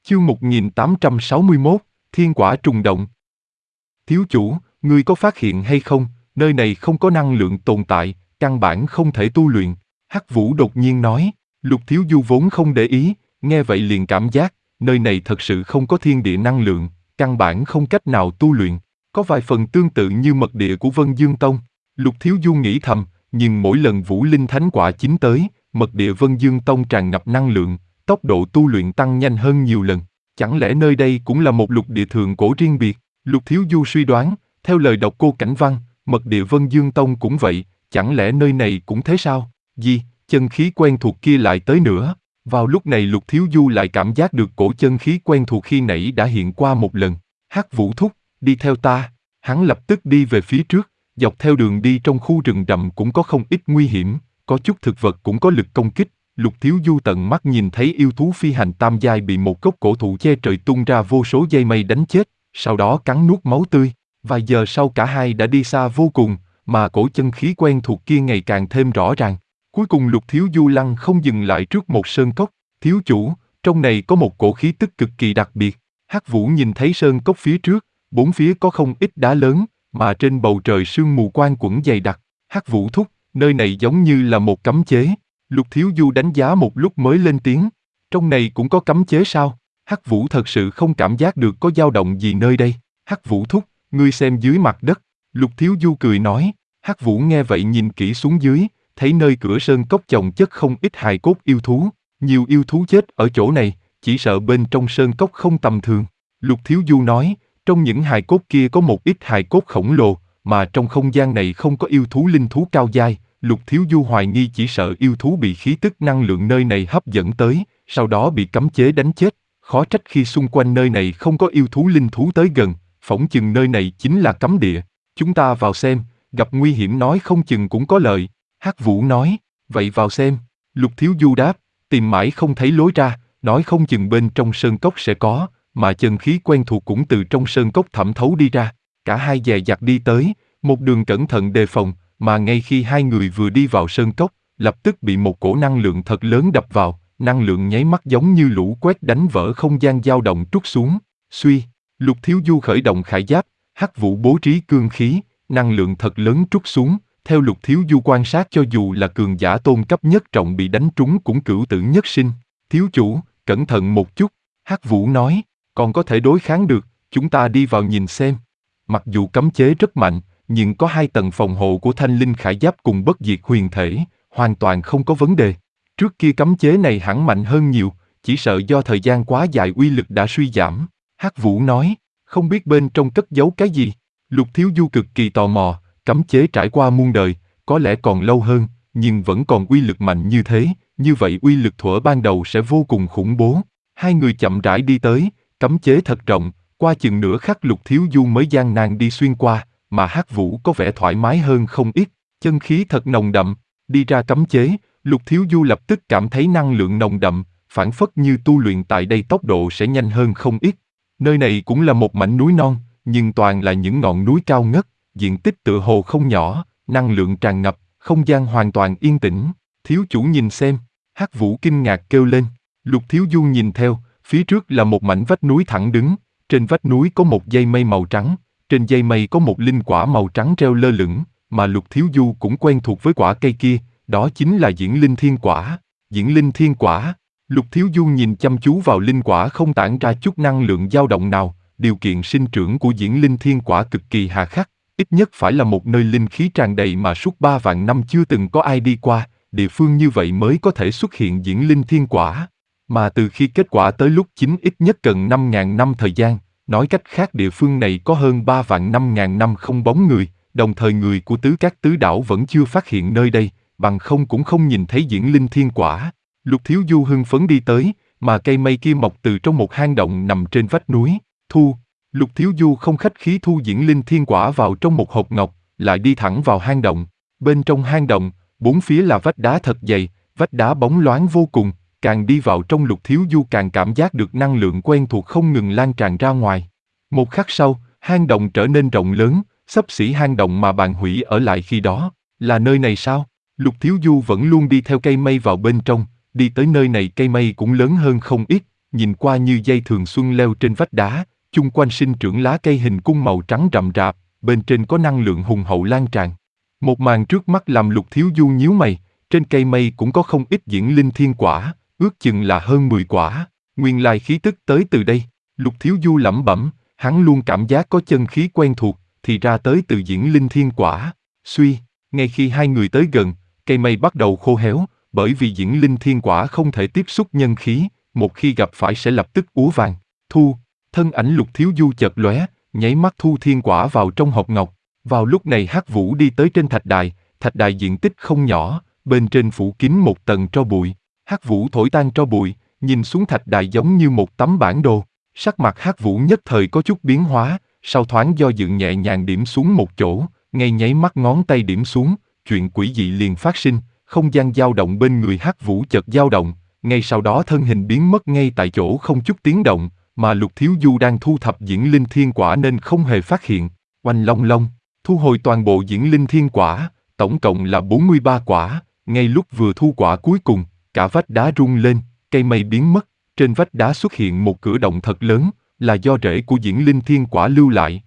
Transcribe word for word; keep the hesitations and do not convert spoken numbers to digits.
Chương một nghìn tám trăm sáu mươi mốt, Thiên quả trùng động. Thiếu chủ, ngươi có phát hiện hay không, nơi này không có năng lượng tồn tại, căn bản không thể tu luyện. Hắc Vũ đột nhiên nói. Lục Thiếu Du vốn không để ý, nghe vậy liền cảm giác, nơi này thật sự không có thiên địa năng lượng, căn bản không cách nào tu luyện. Có vài phần tương tự như mật địa của Vân Dương Tông. Lục Thiếu Du nghĩ thầm, nhưng mỗi lần Vũ Linh Thánh Quả chín tới, mật địa Vân Dương Tông tràn ngập năng lượng, tốc độ tu luyện tăng nhanh hơn nhiều lần. Chẳng lẽ nơi đây cũng là một lục địa thượng cổ riêng biệt? Lục Thiếu Du suy đoán, theo lời đọc cô Cảnh Văn, mật địa Vân Dương Tông cũng vậy, chẳng lẽ nơi này cũng thế sao? Gì, chân khí quen thuộc kia lại tới nữa. Vào lúc này Lục Thiếu Du lại cảm giác được cổ chân khí quen thuộc khi nãy đã hiện qua một lần. Hắc Vũ thúc, đi theo ta. Hắn lập tức đi về phía trước, dọc theo đường đi trong khu rừng rậm cũng có không ít nguy hiểm, có chút thực vật cũng có lực công kích. Lục Thiếu Du tận mắt nhìn thấy yêu thú phi hành tam giai bị một gốc cổ thụ che trời tung ra vô số dây mây đánh chết, sau đó cắn nuốt máu tươi. Vài giờ sau cả hai đã đi xa vô cùng, mà cổ chân khí quen thuộc kia ngày càng thêm rõ ràng. Cuối cùng Lục Thiếu Du lăng không dừng lại trước một sơn cốc. Thiếu chủ, trong này có một cổ khí tức cực kỳ đặc biệt. Hắc Vũ nhìn thấy sơn cốc phía trước, bốn phía có không ít đá lớn, mà trên bầu trời sương mù quanh quẩn dày đặc. Hắc Vũ thúc, nơi này giống như là một cấm chế. Lục Thiếu Du đánh giá một lúc mới lên tiếng. Trong này cũng có cấm chế sao? Hắc Vũ thật sự không cảm giác được có dao động gì nơi đây. Hắc Vũ thúc, ngươi xem dưới mặt đất. Lục Thiếu Du cười nói. Hắc Vũ nghe vậy nhìn kỹ xuống dưới, thấy nơi cửa sơn cốc chồng chất không ít hài cốt yêu thú. Nhiều yêu thú chết ở chỗ này, chỉ sợ bên trong sơn cốc không tầm thường. Lục Thiếu Du nói, trong những hài cốt kia có một ít hài cốt khổng lồ, mà trong không gian này không có yêu thú linh thú cao giai. Lục Thiếu Du hoài nghi chỉ sợ yêu thú bị khí tức năng lượng nơi này hấp dẫn tới, sau đó bị cấm chế đánh chết. Khó trách khi xung quanh nơi này không có yêu thú linh thú tới gần, phỏng chừng nơi này chính là cấm địa. Chúng ta vào xem, gặp nguy hiểm nói không chừng cũng có lợi. Hắc Vũ nói, vậy vào xem. Lục Thiếu Du đáp, tìm mãi không thấy lối ra, nói không chừng bên trong sơn cốc sẽ có, mà chân khí quen thuộc cũng từ trong sơn cốc thẩm thấu đi ra. Cả hai dè dặt đi tới, một đường cẩn thận đề phòng, mà ngay khi hai người vừa đi vào sơn cốc, lập tức bị một cổ năng lượng thật lớn đập vào, năng lượng nháy mắt giống như lũ quét đánh vỡ không gian dao động trút xuống. Suy, Lục Thiếu Du khởi động khải giáp, Hắc Vũ bố trí cương khí, năng lượng thật lớn trút xuống. Theo Lục Thiếu Du quan sát, cho dù là cường giả tôn cấp nhất trọng bị đánh trúng cũng cửu tử nhất sinh. Thiếu chủ, cẩn thận một chút, Hắc Vũ nói, còn có thể đối kháng được, chúng ta đi vào nhìn xem. Mặc dù cấm chế rất mạnh, nhưng có hai tầng phòng hộ của Thanh Linh Khải Giáp cùng Bất Diệt Huyền Thể, hoàn toàn không có vấn đề. Trước kia cấm chế này hẳn mạnh hơn nhiều, chỉ sợ do thời gian quá dài uy lực đã suy giảm. Hắc Vũ nói, không biết bên trong cất giấu cái gì. Lục Thiếu Du cực kỳ tò mò, cấm chế trải qua muôn đời, có lẽ còn lâu hơn, nhưng vẫn còn uy lực mạnh như thế, như vậy uy lực thuở ban đầu sẽ vô cùng khủng bố. Hai người chậm rãi đi tới, cấm chế thật rộng, qua chừng nửa khắc Lục Thiếu Du mới gian nan đi xuyên qua, mà Hắc Vũ có vẻ thoải mái hơn không ít, chân khí thật nồng đậm. Đi ra cấm chế, Lục Thiếu Du lập tức cảm thấy năng lượng nồng đậm, phảng phất như tu luyện tại đây tốc độ sẽ nhanh hơn không ít. Nơi này cũng là một mảnh núi non, nhưng toàn là những ngọn núi cao ngất, diện tích tựa hồ không nhỏ, năng lượng tràn ngập, không gian hoàn toàn yên tĩnh. Thiếu chủ nhìn xem, Hắc Vũ kinh ngạc kêu lên. Lục Thiếu Du nhìn theo, phía trước là một mảnh vách núi thẳng đứng, trên vách núi có một dây mây màu trắng, trên dây mây có một linh quả màu trắng treo lơ lửng, mà Lục Thiếu Du cũng quen thuộc với quả cây kia, đó chính là Diễn Linh Thiên Quả. Diễn Linh Thiên Quả. Lục Thiếu Du nhìn chăm chú vào linh quả không tản ra chút năng lượng dao động nào, điều kiện sinh trưởng của Diễn Linh Thiên Quả cực kỳ hà khắc, ít nhất phải là một nơi linh khí tràn đầy mà suốt ba vạn năm chưa từng có ai đi qua, địa phương như vậy mới có thể xuất hiện Diễn Linh Thiên Quả. Mà từ khi kết quả tới lúc chín ít nhất cần năm ngàn năm thời gian, nói cách khác địa phương này có hơn ba vạn năm ngàn năm không bóng người, đồng thời người của tứ các tứ đảo vẫn chưa phát hiện nơi đây, bằng không cũng không nhìn thấy Diễn Linh Thiên Quả. Lục Thiếu Du hưng phấn đi tới, mà cây mây kia mọc từ trong một hang động nằm trên vách núi. Thu. Lục Thiếu Du không khách khí thu Diễn Linh Thiên Quả vào trong một hộp ngọc, lại đi thẳng vào hang động. Bên trong hang động, bốn phía là vách đá thật dày, vách đá bóng loáng vô cùng, càng đi vào trong Lục Thiếu Du càng cảm giác được năng lượng quen thuộc không ngừng lan tràn ra ngoài. Một khắc sau, hang động trở nên rộng lớn, xấp xỉ hang động mà Bàn Hủy ở lại khi đó. Là nơi này sao? Lục Thiếu Du vẫn luôn đi theo cây mây vào bên trong, đi tới nơi này cây mây cũng lớn hơn không ít, nhìn qua như dây thường xuân leo trên vách đá, chung quanh sinh trưởng lá cây hình cung màu trắng rậm rạp, bên trên có năng lượng hùng hậu lan tràn. Một màn trước mắt làm Lục Thiếu Du nhíu mày, trên cây mây cũng có không ít diễn linh thiên quả, ước chừng là hơn mười quả, nguyên lai khí tức tới từ đây. Lục Thiếu Du lẩm bẩm, hắn luôn cảm giác có chân khí quen thuộc, thì ra tới từ diễn linh thiên quả. Suy, ngay khi hai người tới gần, cây mây bắt đầu khô héo, bởi vì diễn linh thiên quả không thể tiếp xúc nhân khí, một khi gặp phải sẽ lập tức úa vàng. Thu, thân ảnh Lục Thiếu Du chợt lóe, nháy mắt thu thiên quả vào trong hộp ngọc. Vào lúc này Hắc Vũ đi tới trên thạch đài, thạch đài diện tích không nhỏ, bên trên phủ kín một tầng tro bụi. Hắc Vũ thổi tan tro bụi, nhìn xuống thạch đài giống như một tấm bản đồ. Sắc mặt Hắc Vũ nhất thời có chút biến hóa, sau thoáng do dự nhẹ nhàng điểm xuống một chỗ, ngay nháy mắt ngón tay điểm xuống, chuyện quỷ dị liền phát sinh, không gian dao động bên người Hắc Vũ chợt dao động, ngay sau đó thân hình biến mất ngay tại chỗ không chút tiếng động, mà Lục Thiếu Du đang thu thập diễn linh thiên quả nên không hề phát hiện. Oanh long long, thu hồi toàn bộ diễn linh thiên quả, tổng cộng là bốn mươi ba quả, ngay lúc vừa thu quả cuối cùng, cả vách đá rung lên, cây mây biến mất, trên vách đá xuất hiện một cửa động thật lớn, là do rễ của diễn linh thiên quả lưu lại,